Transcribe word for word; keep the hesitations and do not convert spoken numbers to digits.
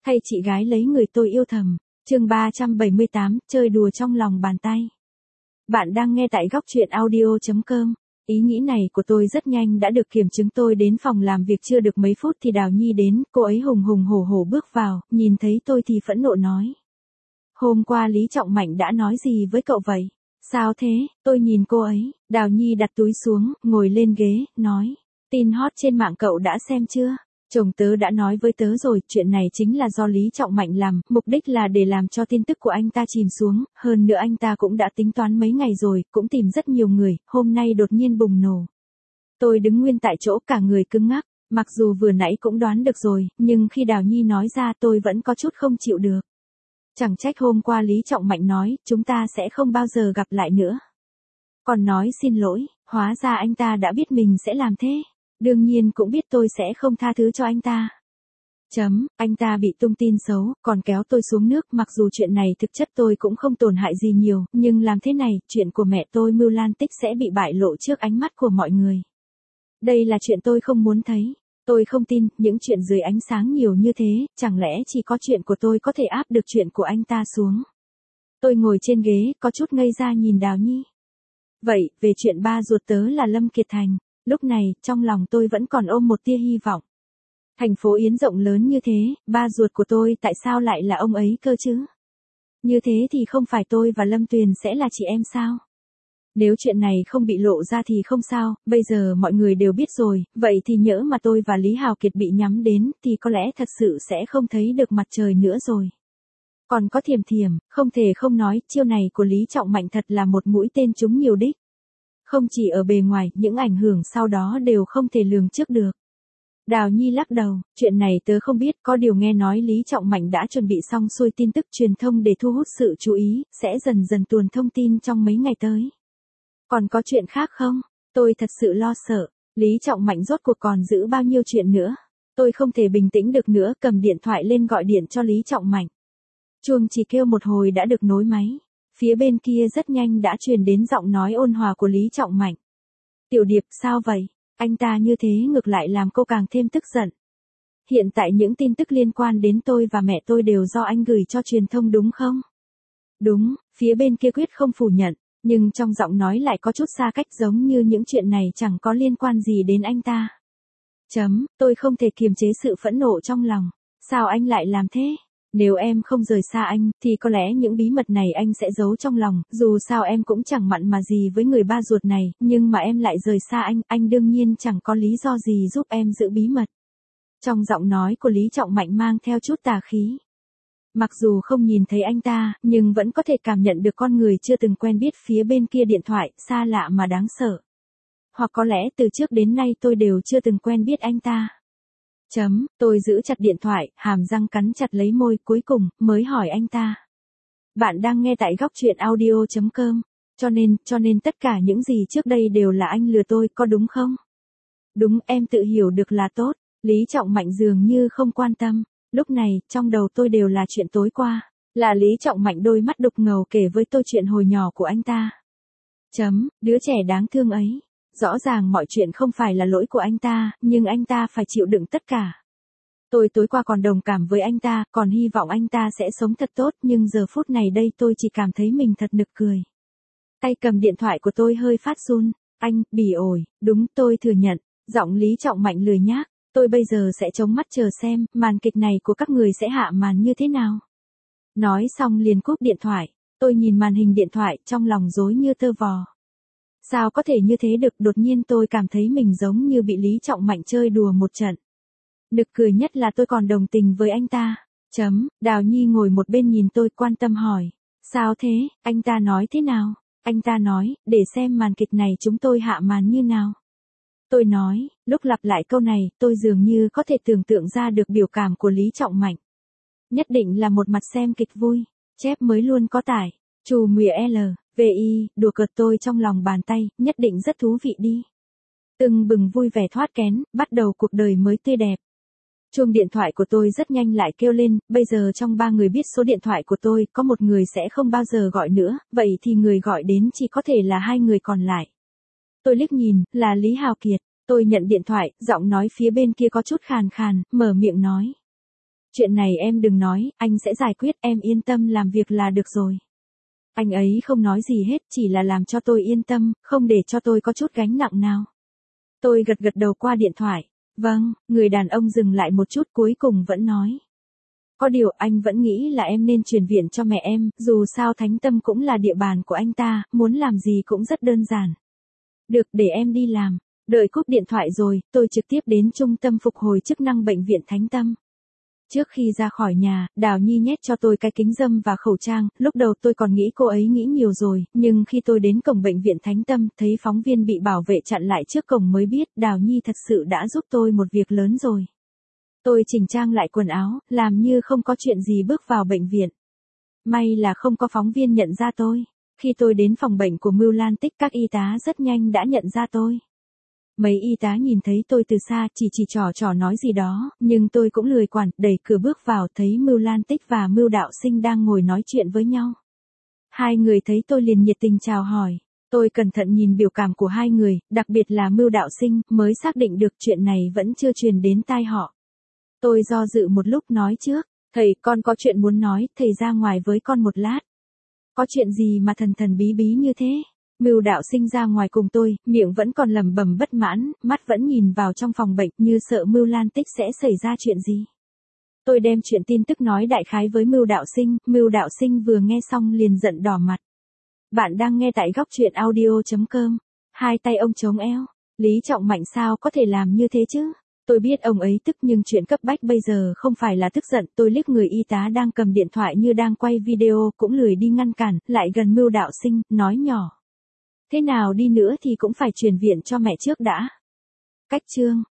Thay chị gái lấy người tôi yêu thầm. Chương ba trăm bảy mươi tám, chơi đùa trong lòng bàn tay. Bạn đang nghe tại góc truyện audio chấm com. Ý nghĩ này của tôi rất nhanh đã được kiểm chứng. Tôi đến phòng làm việc chưa được mấy phút thì Đào Nhi đến, cô ấy hùng hùng hổ hổ bước vào, nhìn thấy tôi thì phẫn nộ nói. Hôm qua Lý Trọng Mạnh đã nói gì với cậu vậy? Sao thế? Tôi nhìn cô ấy, Đào Nhi đặt túi xuống, ngồi lên ghế, nói. Tin hot trên mạng cậu đã xem chưa? Chồng tớ đã nói với tớ rồi, chuyện này chính là do Lý Trọng Mạnh làm, mục đích là để làm cho tin tức của anh ta chìm xuống, hơn nữa anh ta cũng đã tính toán mấy ngày rồi, cũng tìm rất nhiều người, hôm nay đột nhiên bùng nổ. Tôi đứng nguyên tại chỗ cả người cứng ngắc, mặc dù vừa nãy cũng đoán được rồi, nhưng khi Đào Nhi nói ra tôi vẫn có chút không chịu được. Chẳng trách hôm qua Lý Trọng Mạnh nói, chúng ta sẽ không bao giờ gặp lại nữa. Còn nói xin lỗi, hóa ra anh ta đã biết mình sẽ làm thế. Đương nhiên cũng biết tôi sẽ không tha thứ cho anh ta. Chấm, anh ta bị tung tin xấu, còn kéo tôi xuống nước, mặc dù chuyện này thực chất tôi cũng không tổn hại gì nhiều, nhưng làm thế này, chuyện của mẹ tôi Mưu Lan Tích sẽ bị bại lộ trước ánh mắt của mọi người. Đây là chuyện tôi không muốn thấy. Tôi không tin, những chuyện dưới ánh sáng nhiều như thế, chẳng lẽ chỉ có chuyện của tôi có thể áp được chuyện của anh ta xuống. Tôi ngồi trên ghế, có chút ngây ra nhìn Đào Nhi. Vậy, về chuyện ba ruột tớ là Lâm Kiệt Thành. Lúc này, trong lòng tôi vẫn còn ôm một tia hy vọng. Thành phố Yến rộng lớn như thế, ba ruột của tôi tại sao lại là ông ấy cơ chứ? Như thế thì không phải tôi và Lâm Tuyền sẽ là chị em sao? Nếu chuyện này không bị lộ ra thì không sao, bây giờ mọi người đều biết rồi, vậy thì nhỡ mà tôi và Lý Hào Kiệt bị nhắm đến thì có lẽ thật sự sẽ không thấy được mặt trời nữa rồi. Còn có Thiểm Thiểm, không thể không nói, chiêu này của Lý Trọng Mạnh thật là một mũi tên trúng nhiều đích. Không chỉ ở bề ngoài, những ảnh hưởng sau đó đều không thể lường trước được. Đào Nhi lắc đầu, chuyện này tớ không biết, có điều nghe nói Lý Trọng Mạnh đã chuẩn bị xong xuôi tin tức truyền thông để thu hút sự chú ý, sẽ dần dần tuồn thông tin trong mấy ngày tới. Còn có chuyện khác không? Tôi thật sự lo sợ, Lý Trọng Mạnh rốt cuộc còn giữ bao nhiêu chuyện nữa? Tôi không thể bình tĩnh được nữa, cầm điện thoại lên gọi điện cho Lý Trọng Mạnh. Chuông chỉ kêu một hồi đã được nối máy. Phía bên kia rất nhanh đã truyền đến giọng nói ôn hòa của Lý Trọng Mạnh. Tiểu Điệp, sao vậy? Anh ta như thế ngược lại làm cô càng thêm tức giận. Hiện tại những tin tức liên quan đến tôi và mẹ tôi đều do anh gửi cho truyền thông đúng không? Đúng, phía bên kia quyết không phủ nhận, nhưng trong giọng nói lại có chút xa cách, giống như những chuyện này chẳng có liên quan gì đến anh ta. Chấm, tôi không thể kiềm chế sự phẫn nộ trong lòng. Sao anh lại làm thế? Nếu em không rời xa anh, thì có lẽ những bí mật này anh sẽ giấu trong lòng, dù sao em cũng chẳng mặn mà gì với người ba ruột này, nhưng mà em lại rời xa anh, anh đương nhiên chẳng có lý do gì giúp em giữ bí mật. Trong giọng nói của Lý Trọng Mạnh mang theo chút tà khí. Mặc dù không nhìn thấy anh ta, nhưng vẫn có thể cảm nhận được con người chưa từng quen biết phía bên kia điện thoại, xa lạ mà đáng sợ. Hoặc có lẽ từ trước đến nay tôi đều chưa từng quen biết anh ta. Chấm, tôi giữ chặt điện thoại, hàm răng cắn chặt lấy môi, cuối cùng, mới hỏi anh ta. Bạn đang nghe tại góc truyện audio chấm com, cho nên, cho nên tất cả những gì trước đây đều là anh lừa tôi, có đúng không? Đúng, em tự hiểu được là tốt, Lý Trọng Mạnh dường như không quan tâm, lúc này, trong đầu tôi đều là chuyện tối qua, là Lý Trọng Mạnh đôi mắt đục ngầu kể với tôi chuyện hồi nhỏ của anh ta. Chấm, đứa trẻ đáng thương ấy. Rõ ràng mọi chuyện không phải là lỗi của anh ta, nhưng anh ta phải chịu đựng tất cả. Tôi tối qua còn đồng cảm với anh ta, còn hy vọng anh ta sẽ sống thật tốt, nhưng giờ phút này đây tôi chỉ cảm thấy mình thật nực cười. Tay cầm điện thoại của tôi hơi phát run. Anh, bỉ ổi, đúng, tôi thừa nhận. Giọng Lý Trọng Mạnh lười nhác. Tôi bây giờ sẽ chống mắt chờ xem, màn kịch này của các người sẽ hạ màn như thế nào. Nói xong liền cúp điện thoại. Tôi nhìn màn hình điện thoại, trong lòng rối như tơ vò. Sao có thể như thế được, đột nhiên tôi cảm thấy mình giống như bị Lý Trọng Mạnh chơi đùa một trận. Nực cười nhất là tôi còn đồng tình với anh ta. Chấm, Đào Nhi ngồi một bên nhìn tôi quan tâm hỏi. Sao thế, anh ta nói thế nào? Anh ta nói, để xem màn kịch này chúng tôi hạ màn như nào. Tôi nói, lúc lặp lại câu này, tôi dường như có thể tưởng tượng ra được biểu cảm của Lý Trọng Mạnh. Nhất định là một mặt xem kịch vui, chép mới luôn có tải. Chù mùa L, vê i, đùa cợt tôi trong lòng bàn tay, nhất định rất thú vị đi. Tưng bừng vui vẻ thoát kén, bắt đầu cuộc đời mới tươi đẹp. Chuông điện thoại của tôi rất nhanh lại kêu lên, bây giờ trong ba người biết số điện thoại của tôi, có một người sẽ không bao giờ gọi nữa, vậy thì người gọi đến chỉ có thể là hai người còn lại. Tôi liếc nhìn, là Lý Hào Kiệt, tôi nhận điện thoại, giọng nói phía bên kia có chút khàn khàn, mở miệng nói. Chuyện này em đừng nói, anh sẽ giải quyết, em yên tâm làm việc là được rồi. Anh ấy không nói gì hết, chỉ là làm cho tôi yên tâm, không để cho tôi có chút gánh nặng nào. Tôi gật gật đầu qua điện thoại. Vâng, người đàn ông dừng lại một chút cuối cùng vẫn nói. Có điều anh vẫn nghĩ là em nên chuyển viện cho mẹ em, dù sao Thánh Tâm cũng là địa bàn của anh ta, muốn làm gì cũng rất đơn giản. Được, để em đi làm. Đợi cúp điện thoại rồi, tôi trực tiếp đến trung tâm phục hồi chức năng bệnh viện Thánh Tâm. Trước khi ra khỏi nhà, Đào Nhi nhét cho tôi cái kính râm và khẩu trang, lúc đầu tôi còn nghĩ cô ấy nghĩ nhiều rồi, nhưng khi tôi đến cổng bệnh viện Thánh Tâm, thấy phóng viên bị bảo vệ chặn lại trước cổng mới biết Đào Nhi thật sự đã giúp tôi một việc lớn rồi. Tôi chỉnh trang lại quần áo, làm như không có chuyện gì bước vào bệnh viện. May là không có phóng viên nhận ra tôi. Khi tôi đến phòng bệnh của Mưu Lan Tích, các y tá rất nhanh đã nhận ra tôi. Mấy y tá nhìn thấy tôi từ xa, chỉ chỉ trò trò nói gì đó, nhưng tôi cũng lười quản, đẩy cửa bước vào thấy Mưu Lan Tích và Mưu Đạo Sinh đang ngồi nói chuyện với nhau. Hai người thấy tôi liền nhiệt tình chào hỏi. Tôi cẩn thận nhìn biểu cảm của hai người, đặc biệt là Mưu Đạo Sinh, mới xác định được chuyện này vẫn chưa truyền đến tai họ. Tôi do dự một lúc nói trước, thầy con có chuyện muốn nói, thầy ra ngoài với con một lát. Có chuyện gì mà thần thần bí bí như thế? Mưu Đạo Sinh ra ngoài cùng tôi, miệng vẫn còn lẩm bẩm bất mãn, mắt vẫn nhìn vào trong phòng bệnh như sợ Mưu Lan Tích sẽ xảy ra chuyện gì. Tôi đem chuyện tin tức nói đại khái với Mưu Đạo Sinh, Mưu Đạo Sinh vừa nghe xong liền giận đỏ mặt. Bạn đang nghe tại góc truyện audio chấm com. Hai tay ông chống eo. Lý Trọng Mạnh sao có thể làm như thế chứ? Tôi biết ông ấy tức nhưng chuyện cấp bách bây giờ không phải là tức giận. Tôi liếc người y tá đang cầm điện thoại như đang quay video, cũng lười đi ngăn cản, lại gần Mưu Đạo Sinh, nói nhỏ. Thế nào đi nữa thì cũng phải chuyển viện cho mẹ trước đã. Cách chương.